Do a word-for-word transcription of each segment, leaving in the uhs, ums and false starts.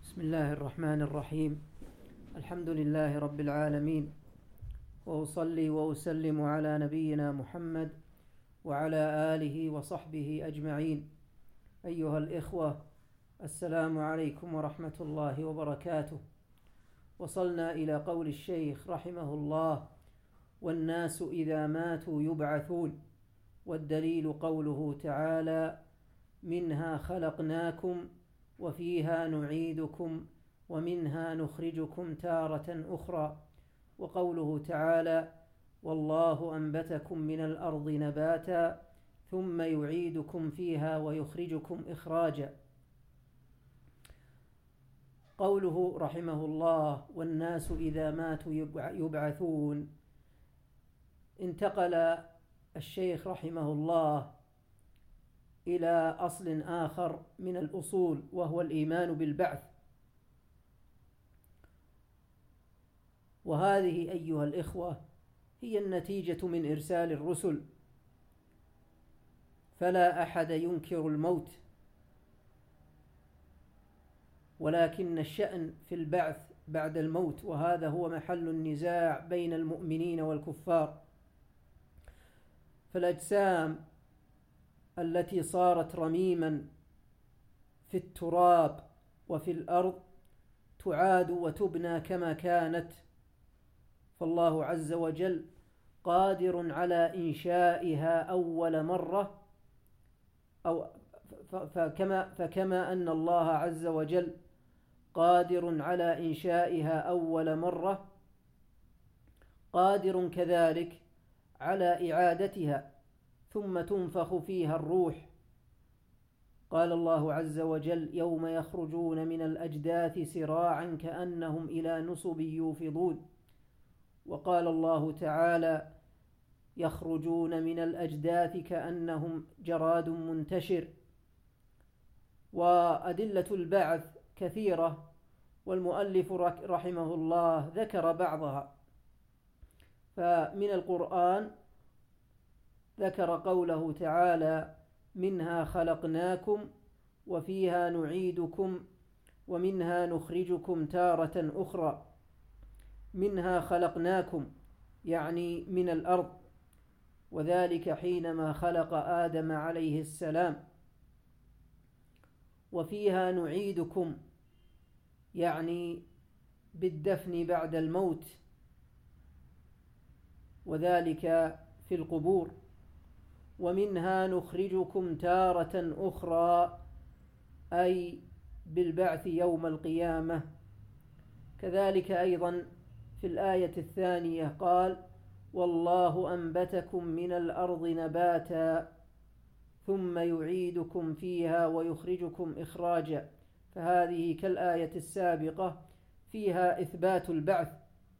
بسم الله الرحمن الرحيم. الحمد لله رب العالمين، وأصلي وأسلم على نبينا محمد وعلى آله وصحبه أجمعين. أيها الإخوة، السلام عليكم ورحمة الله وبركاته. وصلنا إلى قول الشيخ رحمه الله: والناس إذا ماتوا يبعثون. والدليل قوله تعالى: منها خلقناكم وفيها نعيدكم ومنها نخرجكم تارة أخرى. وقوله تعالى: والله أنبتكم من الأرض نباتا ثم يعيدكم فيها ويخرجكم إخراجا. قوله رحمه الله: والناس إذا ماتوا يبعثون، انتقل الشيخ رحمه الله إلى أصل آخر من الأصول، وهو الإيمان بالبعث. وهذه أيها الإخوة هي النتيجة من إرسال الرسل، فلا أحد ينكر الموت، ولكن الشأن في البعث بعد الموت، وهذا هو محل النزاع بين المؤمنين والكفار. فالأجسام التي صارت رميما في التراب وفي الأرض تعاد وتبنى كما كانت، فالله عز وجل قادر على إنشائها أول مرة، أو فكما, فكما أن الله عز وجل قادر على إنشائها أول مرة، قادر كذلك على إعادتها ثم تنفخ فيها الروح. قال الله عز وجل: يوم يخرجون من الأجداث سراعا كأنهم إلى نصب يوفضون. وقال الله تعالى: يخرجون من الأجداث كأنهم جراد منتشر. وأدلة البعث كثيرة، والمؤلف رحمه الله ذكر بعضها. فمن القرآن ذكر قوله تعالى: منها خلقناكم وفيها نعيدكم ومنها نخرجكم تارة أخرى. منها خلقناكم يعني من الأرض، وذلك حينما خلق آدم عليه السلام. وفيها نعيدكم يعني بالدفن بعد الموت، وذلك في القبور. ومنها نخرجكم تارة أخرى أي بالبعث يوم القيامة. كذلك أيضا في الآية الثانية قال: والله أنبتكم من الأرض نباتا ثم يعيدكم فيها ويخرجكم إخراجا. فهذه كالآية السابقة فيها إثبات البعث.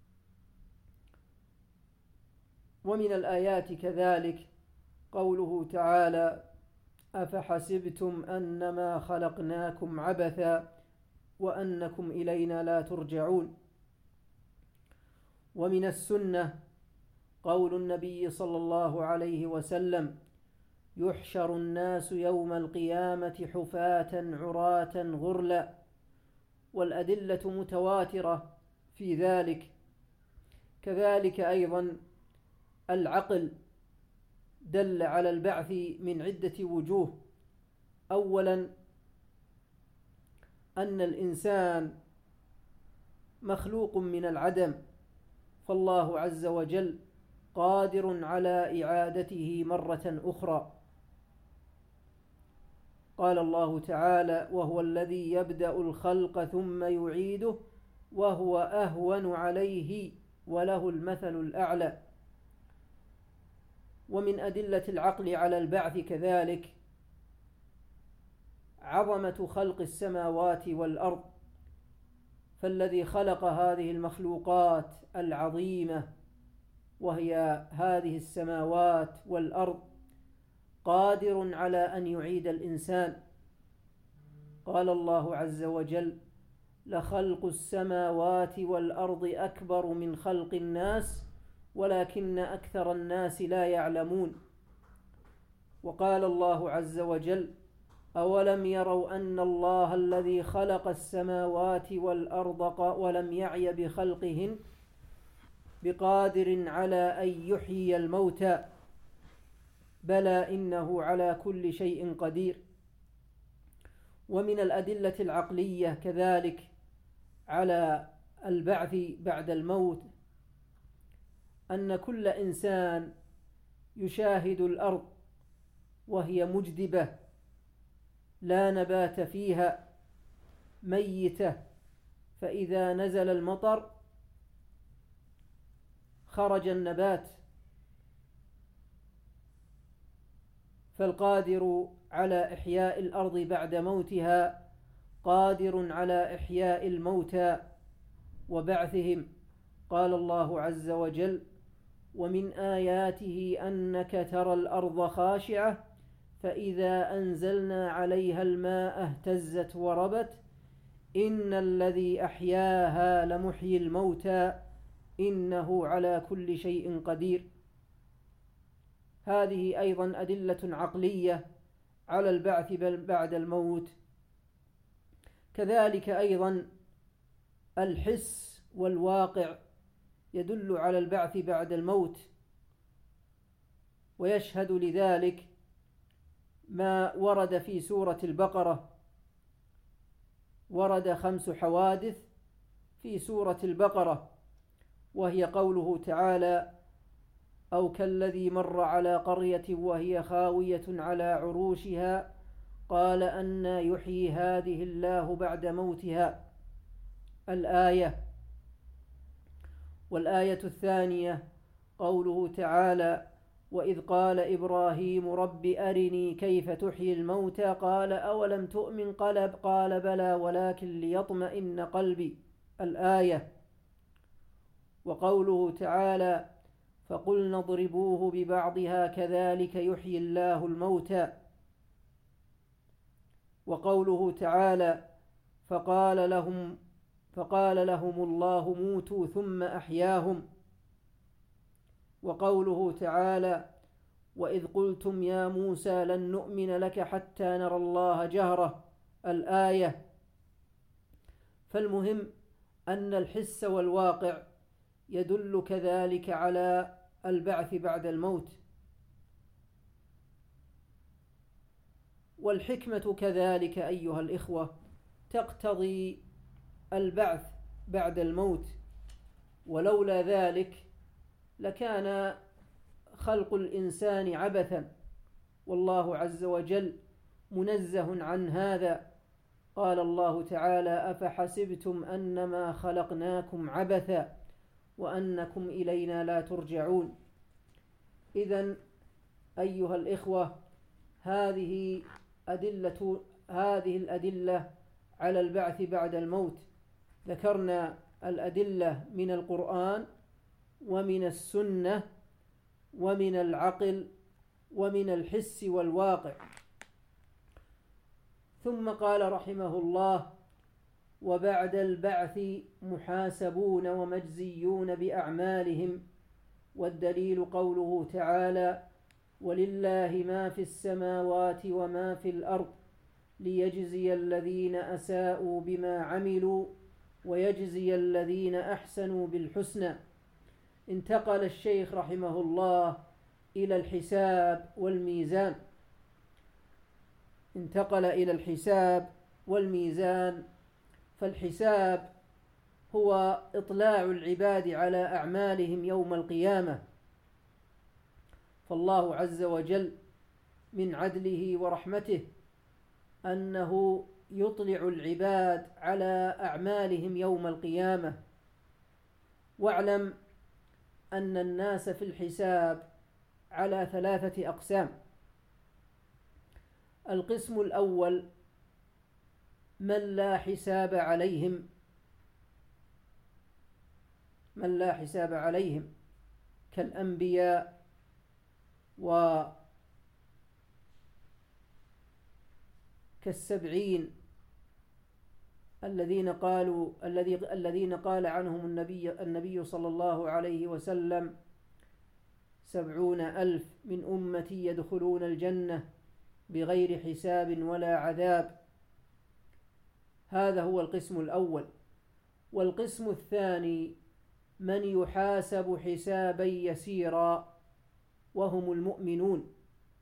ومن الآيات كذلك قوله تعالى: أفحسبتم أنما خلقناكم عبثا وأنكم إلينا لا ترجعون. ومن السنة قول النبي صلى الله عليه وسلم: يحشر الناس يوم القيامة حفاة عراة غرلا. والأدلة متواترة في ذلك. كذلك أيضا العقل دل على البعث من عدة وجوه. أولا أن الإنسان مخلوق من العدم، فالله عز وجل قادر على إعادته مرة أخرى. قال الله تعالى: وهو الذي يبدأ الخلق ثم يعيده وهو أهون عليه وله المثل الأعلى. ومن أدلة العقل على البعث كذلك عظمة خلق السماوات والأرض، فالذي خلق هذه المخلوقات العظيمة وهي هذه السماوات والأرض قادر على أن يعيد الإنسان. قال الله عز وجل: لخلق السماوات والأرض أكبر من خلق الناس ولكن أكثر الناس لا يعلمون. وقال الله عز وجل: أولم يروا أن الله الذي خلق السماوات والأرض ولم يعي بخلقهن بقادر على أن يحيي الموتى بلى إنه على كل شيء قدير. ومن الأدلة العقلية كذلك على البعث بعد الموت أن كل إنسان يشاهد الأرض وهي مجدبة لا نبات فيها ميتة، فإذا نزل المطر خرج النبات. فالقادر على إحياء الأرض بعد موتها قادر على إحياء الموتى وبعثهم. قال الله عز وجل: ومن آياته أنك ترى الأرض خاشعة فإذا أنزلنا عليها الماء اهتزت وربت إن الذي أحياها لمحيي الموتى إنه على كل شيء قدير. هذه أيضا أدلة عقلية على البعث بعد الموت. كذلك أيضا الحس والواقع يدل على البعث بعد الموت، ويشهد لذلك ما ورد في سورة البقرة. ورد خمس حوادث في سورة البقرة، وهي قوله تعالى: أو كالذي مر على قرية وهي خاوية على عروشها قال أنى يحيي هذه الله بعد موتها، الآية. والآية الثانية قوله تعالى: وإذ قال إبراهيم رب أرني كيف تحيي الموتى قال أولم تؤمن قال قال بلى ولكن ليطمئن قلبي، الآية. وقوله تعالى: فقلنا اضربوه ببعضها كذلك يحيي الله الموتى. وقوله تعالى: فقال لهم فقال لهم الله موتوا ثم أحياهم. وقوله تعالى: وإذ قلتم يا موسى لن نؤمن لك حتى نرى الله جهرة، الآية. فالمهم أن الحس والواقع يدل كذلك على البعث بعد الموت. والحكمة كذلك أيها الإخوة تقتضي البعث بعد الموت، ولولا ذلك لكان خلق الإنسان عبثا، والله عز وجل منزه عن هذا. قال الله تعالى: أفحسبتم أنما خلقناكم عبثا وأنكم إلينا لا ترجعون. إذن أيها الإخوة هذه أدلة هذه الأدلة على البعث بعد الموت. ذكرنا الأدلة من القرآن ومن السنة ومن العقل ومن الحس والواقع. ثم قال رحمه الله: وبعد البعث محاسبون ومجزيون بأعمالهم. والدليل قوله تعالى: ولله ما في السماوات وما في الأرض ليجزي الذين أساءوا بما عملوا ويجزي الذين أحسنوا بالحسنى. انتقل الشيخ رحمه الله إلى الحساب والميزان انتقل إلى الحساب والميزان. فالحساب هو إطلاع العباد على أعمالهم يوم القيامة. فالله عز وجل من عدله ورحمته أنه يطلع العباد على أعمالهم يوم القيامة. واعلم أن الناس في الحساب على ثلاثة أقسام. القسم الأول من لا حساب عليهم من لا حساب عليهم كالأنبياء وكالسبعين الذين قالوا الذي الذين قال عنهم النبي النبي صلى الله عليه وسلم: سبعون ألف من أمتي يدخلون الجنة بغير حساب ولا عذاب. هذا هو القسم الأول. والقسم الثاني من يحاسب حسابا يسيرا وهم المؤمنون،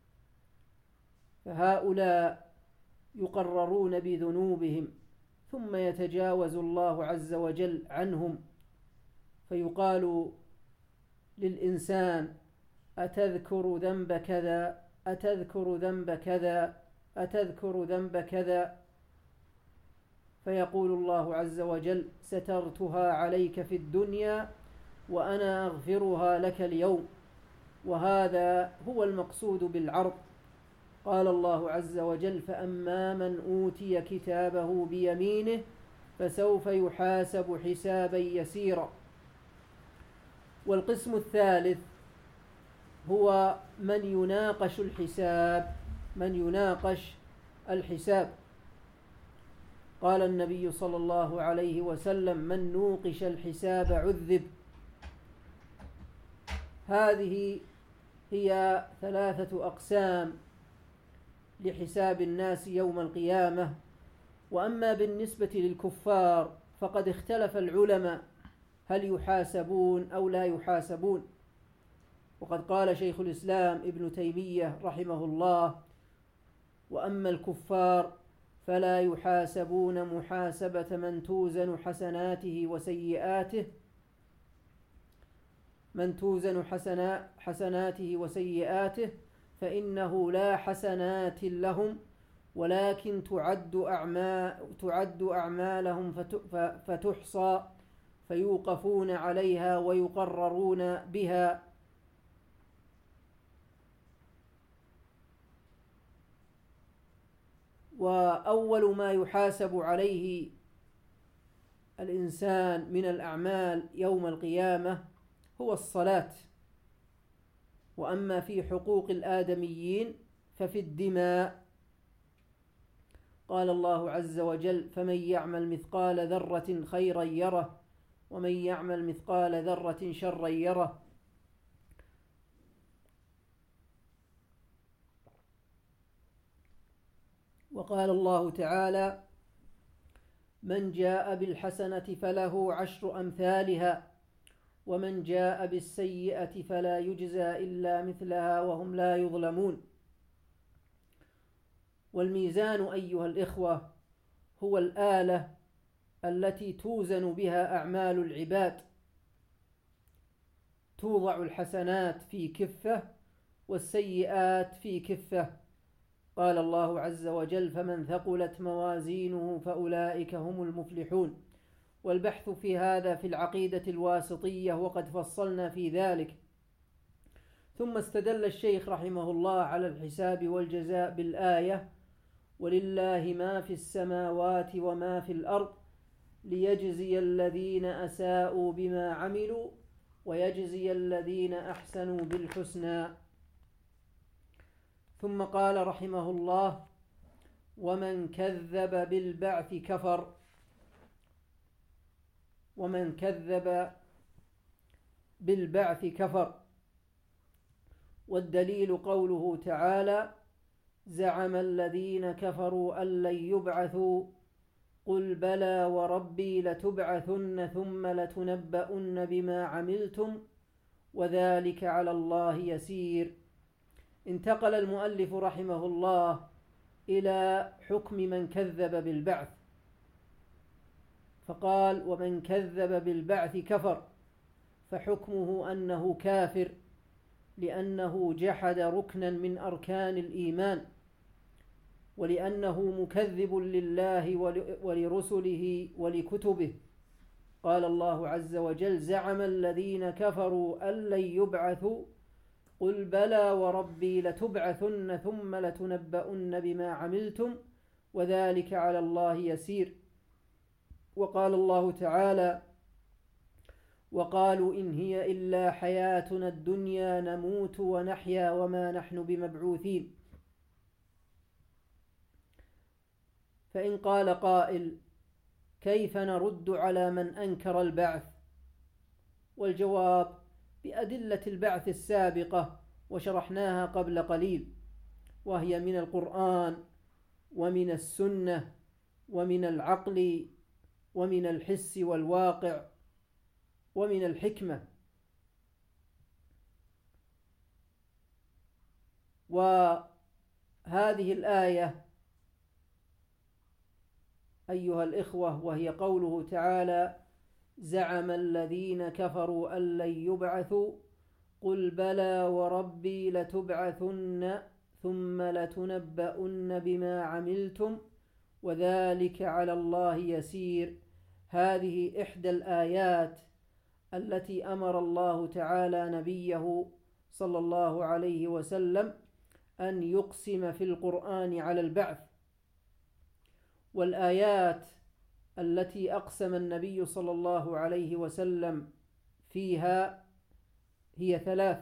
فهؤلاء يقررون بذنوبهم ثم يتجاوز الله عز وجل عنهم، فيقال للإنسان أتذكر ذنب كذا، أتذكر ذنب كذا، أتذكر ذنب كذا، فيقول الله عز وجل سترتها عليك في الدنيا وأنا أغفرها لك اليوم. وهذا هو المقصود بالعرض. قال الله عز وجل فأما من أوتي كتابه بيمينه فسوف يحاسب حسابا يسيرا. والقسم الثالث هو من يناقش الحساب، من يناقش الحساب. قال النبي صلى الله عليه وسلم من نوقش الحساب عذب. هذه هي ثلاثة أقسام لحساب الناس يوم القيامة. وأما بالنسبة للكفار فقد اختلف العلماء هل يحاسبون أو لا يحاسبون. وقد قال شيخ الإسلام ابن تيمية رحمه الله وأما الكفار فلا يحاسبون محاسبة من توزن حسناته وسيئاته من توزن حسناته وسيئاته فإنه لا حسنات لهم ولكن تعد أعمال تعد أعمالهم فتحصى فيوقفون عليها ويقررون بها. وأول ما يحاسب عليه الإنسان من الأعمال يوم القيامة هو الصلاة. وأما في حقوق الآدميين ففي الدماء. قال الله عز وجل فمن يعمل مثقال ذرة خيرا يره ومن يعمل مثقال ذرة شرا يره. وقال الله تعالى من جاء بالحسنة فله عشر أمثالها ومن جاء بالسيئة فلا يجزى إلا مثلها وهم لا يظلمون. والميزان أيها الإخوة هو الآلة التي توزن بها أعمال العباد. توضع الحسنات في كفة والسيئات في كفة. قال الله عز وجل فمن ثقلت موازينه فأولئك هم المفلحون. والبحث في هذا في العقيدة الواسطية وقد فصلنا في ذلك. ثم استدل الشيخ رحمه الله على الحساب والجزاء بالآية ولله ما في السماوات وما في الأرض ليجزي الذين أساءوا بما عملوا ويجزي الذين أحسنوا بالحسنى. ثم قال رحمه الله ومن كذب بالبعث كفر. ومن كذب بالبعث كفر. والدليل قوله تعالى زعم الذين كفروا أن لن يبعثوا قل بلى وربي لتبعثن ثم لتنبؤن بما عملتم وذلك على الله يسير. انتقل المؤلف رحمه الله إلى حكم من كذب بالبعث فقال ومن كذب بالبعث كفر. فحكمه أنه كافر لأنه جحد ركنا من أركان الإيمان ولأنه مكذب لله ولرسله ولكتبه. قال الله عز وجل زعم الذين كفروا أن لن يبعثوا قل بلى وربي لتبعثن ثم لتنبؤن بما عملتم وذلك على الله يسير. وقال الله تعالى وقالوا إن هي إلا حياتنا الدنيا نموت ونحيا وما نحن بمبعوثين. فإن قال قائل كيف نرد على من أنكر البعث؟ والجواب بأدلة البعث السابقة وشرحناها قبل قليل. وهي من القرآن ومن السنة ومن العقل ومن الحس والواقع ومن الحكمة. وهذه الآية أيها الإخوة وهي قوله تعالى: زعم الذين كفروا أن لن يبعثوا قل بلى وربي لتبعثن ثم لتنبؤن بما عملتم وذلك على الله يسير. هذه إحدى الآيات التي أمر الله تعالى نبيه صلى الله عليه وسلم أن يقسم في القرآن على البعث. والآيات التي أقسم النبي صلى الله عليه وسلم فيها هي ثلاث: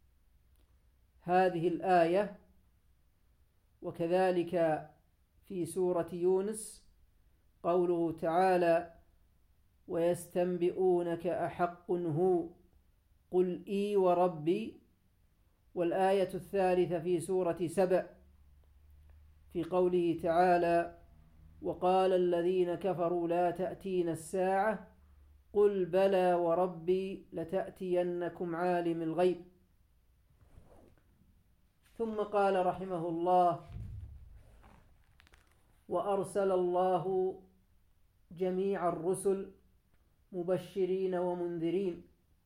هذه الآية، وكذلك في سورة يونس قوله تعالى: ويستنبئونك أحق هو قل إي وربي. والآية الثالثة في سورة سبأ في قوله تعالى: وقال الذين كفروا لا تأتين الساعة قل بلى وربي لتأتينكم عالم الغيب. ثم قال رحمه الله: وأرسل الله جميع الرسل مبشرين ومنذرين.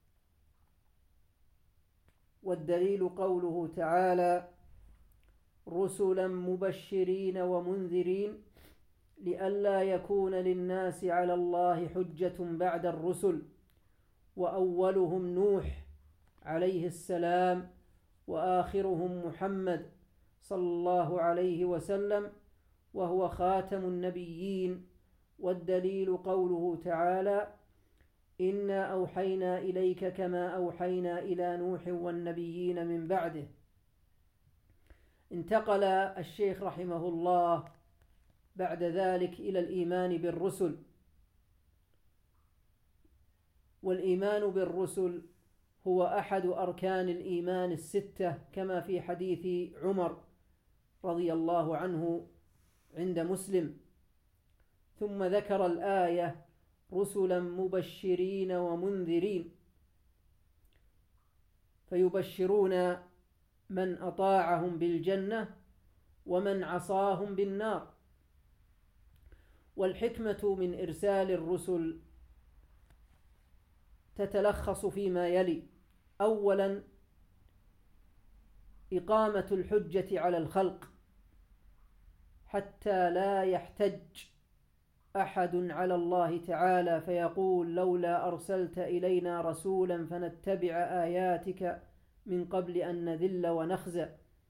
والدليل قوله تعالى: رسلا مبشرين ومنذرين لئلا يكون للناس على الله حجة بعد الرسل، وأولهم نوح عليه السلام وآخرهم محمد صلى الله عليه وسلم وهو خاتم النبيين. والدليل قوله تعالى: إنا أوحينا إليك كما أوحينا إلى نوح والنبيين من بعده. انتقل الشيخ رحمه الله بعد ذلك إلى الإيمان بالرسل. والإيمان بالرسل هو أحد أركان الإيمان الستة كما في حديث عمر رضي الله عنه عند مسلم. ثم ذكر الآية: رسلا مبشرين ومنذرين، فيبشرون من أطاعهم بالجنة ومن عصاهم بالنار. والحكمة من إرسال الرسل تتلخص فيما يلي: أولا إقامة الحجة على الخلق حتى لا يحتج أحد على الله تعالى فيقول لولا أرسلت إلينا رسولا فنتبع آياتك من قبل أن نذل ونخزى.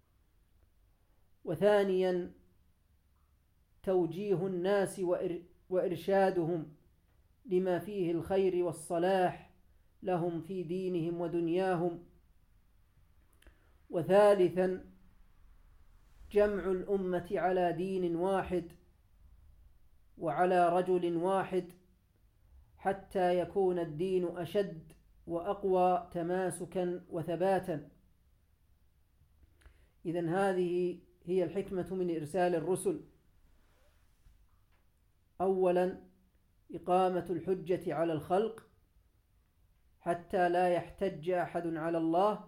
وثانيا توجيه الناس وإرشادهم لما فيه الخير والصلاح لهم في دينهم ودنياهم. وثالثا جمع الأمة على دين واحد وعلى رجل واحد حتى يكون الدين أشد وأقوى تماسكا وثباتا. إذن هذه هي الحكمة من إرسال الرسل: أولا إقامة الحجة على الخلق حتى لا يحتج أحد على الله.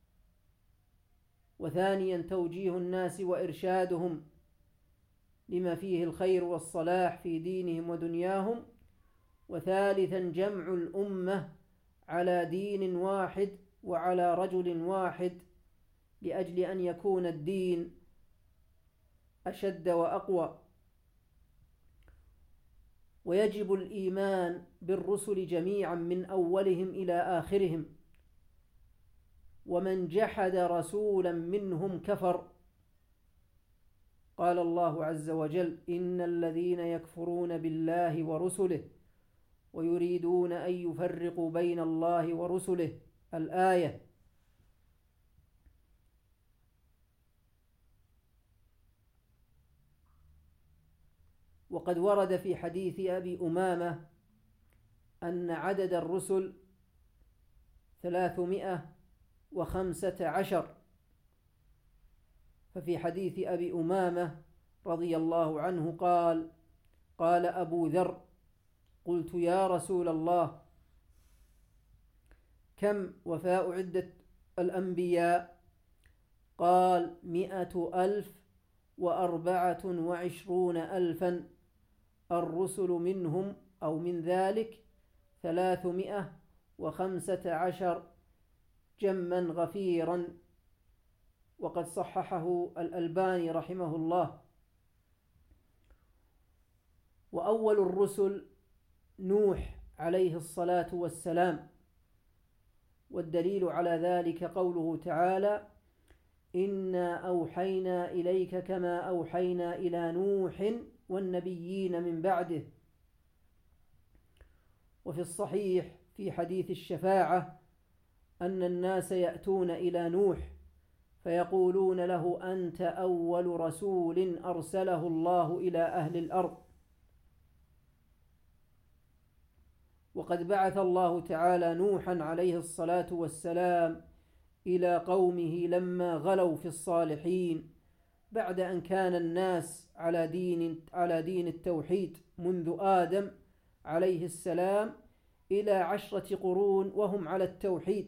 وثانيا توجيه الناس وإرشادهم لما فيه الخير والصلاح في دينهم ودنياهم. وثالثا جمع الأمة على دين واحد وعلى رجل واحد لأجل أن يكون الدين أشد وأقوى. ويجب الإيمان بالرسل جميعا من أولهم إلى آخرهم، ومن جحد رسولا منهم كفر. قال الله عز وجل: إن الذين يكفرون بالله ورسله ويريدون أن يفرقوا بين الله ورسله. الآية. وقد ورد في حديث أبي أمامة أن عدد الرسل ثلاثمائة وخمسة عشر، ففي حديث أبي أمامة رضي الله عنه قال قال أبو ذر قلت يا رسول الله كم وفاء عدة الأنبياء؟ قال مئة ألف وأربعة وعشرون ألفا، الرسل منهم أو من ذلك ثلاثمائة وخمسة عشر جما غفيرا. وقد صححه الألباني رحمه الله. وأول الرسل نوح عليه الصلاة والسلام، والدليل على ذلك قوله تعالى إنا أوحينا إليك كما أوحينا إلى نوح والنبيين من بعده. وفي الصحيح في حديث الشفاعة أن الناس يأتون إلى نوح فيقولون له أنت أول رسول أرسله الله إلى أهل الأرض. وقد بعث الله تعالى نوحا عليه الصلاة والسلام إلى قومه لما غلوا في الصالحين، بعد أن كان الناس على دين على دين التوحيد منذ آدم عليه السلام إلى عشرة قرون وهم على التوحيد.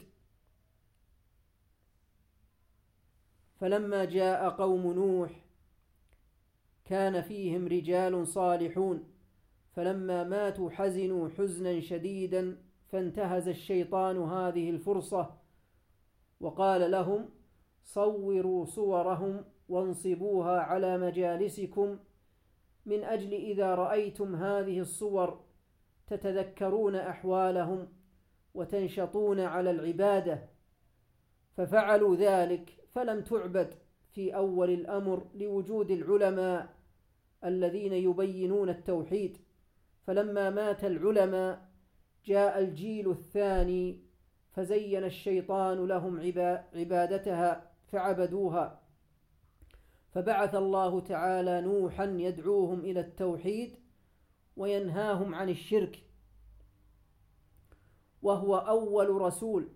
فلما جاء قوم نوح كان فيهم رجال صالحون، فلما ماتوا حزنوا حزنا شديدا، فانتهز الشيطان هذه الفرصة وقال لهم صوروا صورهم وانصبوها على مجالسكم من أجل إذا رأيتم هذه الصور تتذكرون أحوالهم وتنشطون على العبادة. ففعلوا ذلك، فلم تعبد في أول الأمر لوجود العلماء الذين يبينون التوحيد. فلما مات العلماء جاء الجيل الثاني فزين الشيطان لهم عبادتها فعبدوها. فبعث الله تعالى نوحا يدعوهم إلى التوحيد وينهاهم عن الشرك، وهو أول رسول.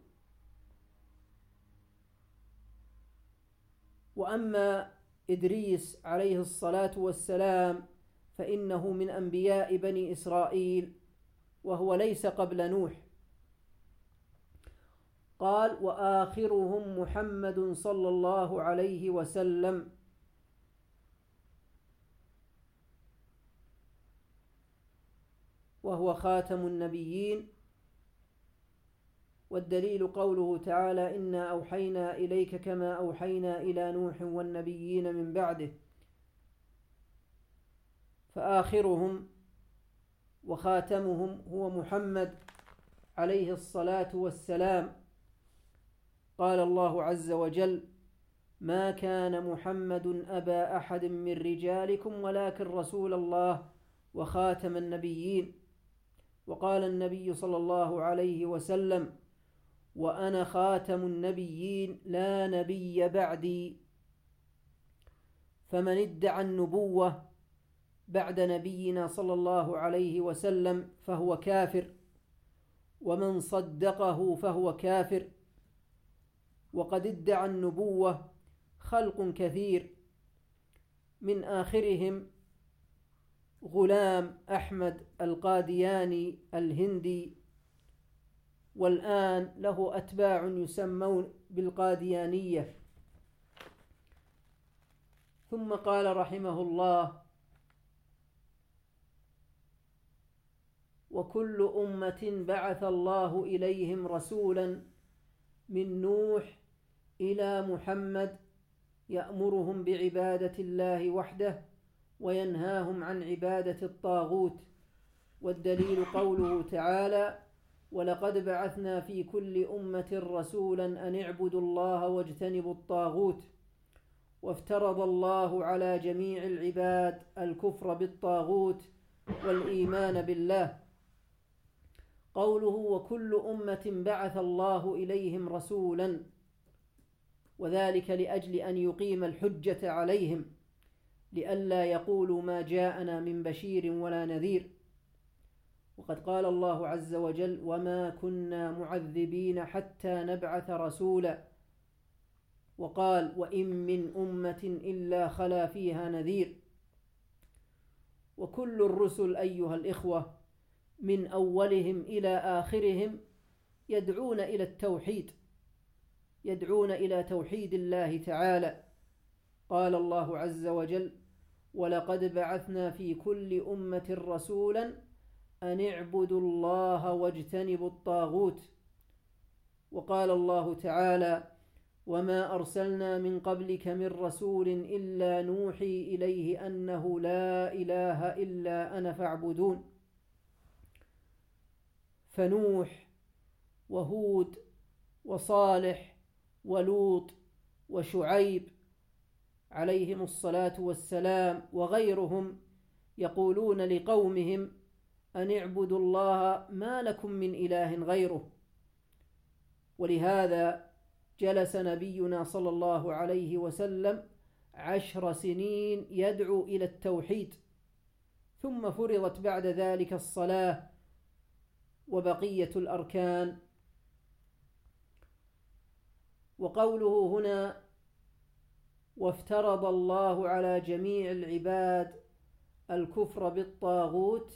وأما إدريس عليه الصلاة والسلام فإنه من أنبياء بني إسرائيل، وهو ليس قبل نوح. قال وآخرهم محمد صلى الله عليه وسلم، وهو خاتم النبيين. والدليل قوله تعالى إنا أوحينا إليك كما أوحينا إلى نوح والنبيين من بعده. فآخرهم وخاتمهم هو محمد عليه الصلاة والسلام. قال الله عز وجل ما كان محمد أبا أحد من رجالكم ولكن رسول الله وخاتم النبيين. وقال النبي صلى الله عليه وسلم وأنا خاتم النبيين لا نبي بعدي. فمن ادعى النبوة بعد نبينا صلى الله عليه وسلم فهو كافر، ومن صدقه فهو كافر. وقد ادعى النبوة خلق كثير، من آخرهم غلام أحمد القادياني الهندي، والآن له أتباع يسمون بالقاديانية. ثم قال رحمه الله وكل أمة بعث الله إليهم رسولا من نوح إلى محمد يأمرهم بعبادة الله وحده وينهاهم عن عبادة الطاغوت. والدليل قوله تعالى ولقد بعثنا في كل أمة رسولا أن اعبدوا الله واجتنبوا الطاغوت. وافترض الله على جميع العباد الكفر بالطاغوت والإيمان بالله. قوله وكل أمة بعث الله إليهم رسولا، وذلك لأجل أن يقيم الحجة عليهم لئلا يقولوا ما جاءنا من بشير ولا نذير. وقد قال الله عز وجل وما كنا معذبين حتى نبعث رسولا. وقال وإن من أمة إلا خلا فيها نذير. وكل الرسل أيها الإخوة من أولهم إلى آخرهم يدعون إلى التوحيد، يدعون إلى توحيد الله تعالى. قال الله عز وجل ولقد بعثنا في كل أمة رسولا أن اعبدوا الله واجتنبوا الطاغوت. وقال الله تعالى وما أرسلنا من قبلك من رسول إلا نوحي إليه أنه لا إله إلا أنا فاعبدون. فنوح وهود وصالح ولوط وشعيب عليهم الصلاة والسلام وغيرهم يقولون لقومهم أن اعبدوا الله ما لكم من إله غيره. ولهذا جلس نبينا صلى الله عليه وسلم عشر سنين يدعو إلى التوحيد، ثم فرضت بعد ذلك الصلاة وبقية الأركان. وقوله هنا وافترض الله على جميع العباد الكفر بالطاغوت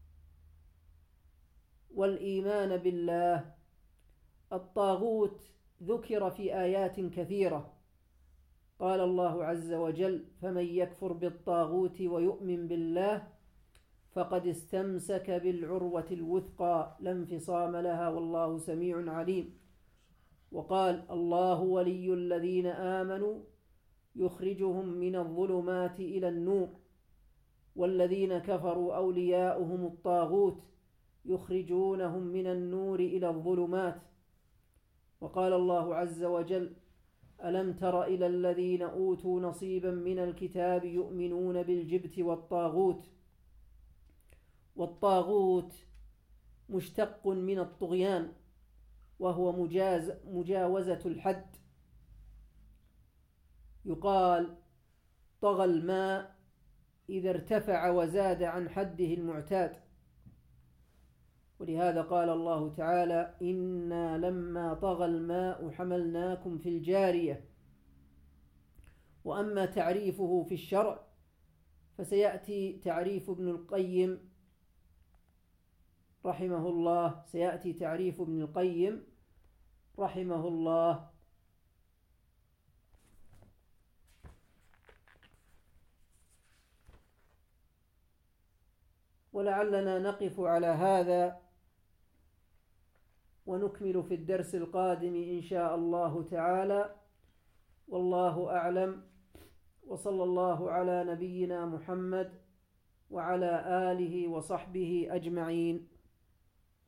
والإيمان بالله. الطاغوت ذكر في آيات كثيرة، قال الله عز وجل فمن يكفر بالطاغوت ويؤمن بالله فقد استمسك بالعروة الوثقى لا انفصام لها والله سميع عليم. وقال الله ولي الذين آمنوا يخرجهم من الظلمات إلى النور والذين كفروا أولياؤهم الطاغوت يخرجونهم من النور إلى الظلمات. وقال الله عز وجل ألم تر إلى الذين أوتوا نصيبا من الكتاب يؤمنون بالجبت والطاغوت. والطاغوت مشتق من الطغيان وهو مجاز مجاوزة الحد. يقال طغى الماء إذا ارتفع وزاد عن حده المعتاد. ولهذا قال الله تعالى إنا لما طغى الماء حملناكم في الجارية. وأما تعريفه في الشرع فسيأتي تعريف ابن القيم رحمه الله سيأتي تعريف ابن القيم رحمه الله. ولعلنا نقف على هذا ونكمل في الدرس القادم إن شاء الله تعالى، والله أعلم. وصلى الله على نبينا محمد وعلى آله وصحبه أجمعين.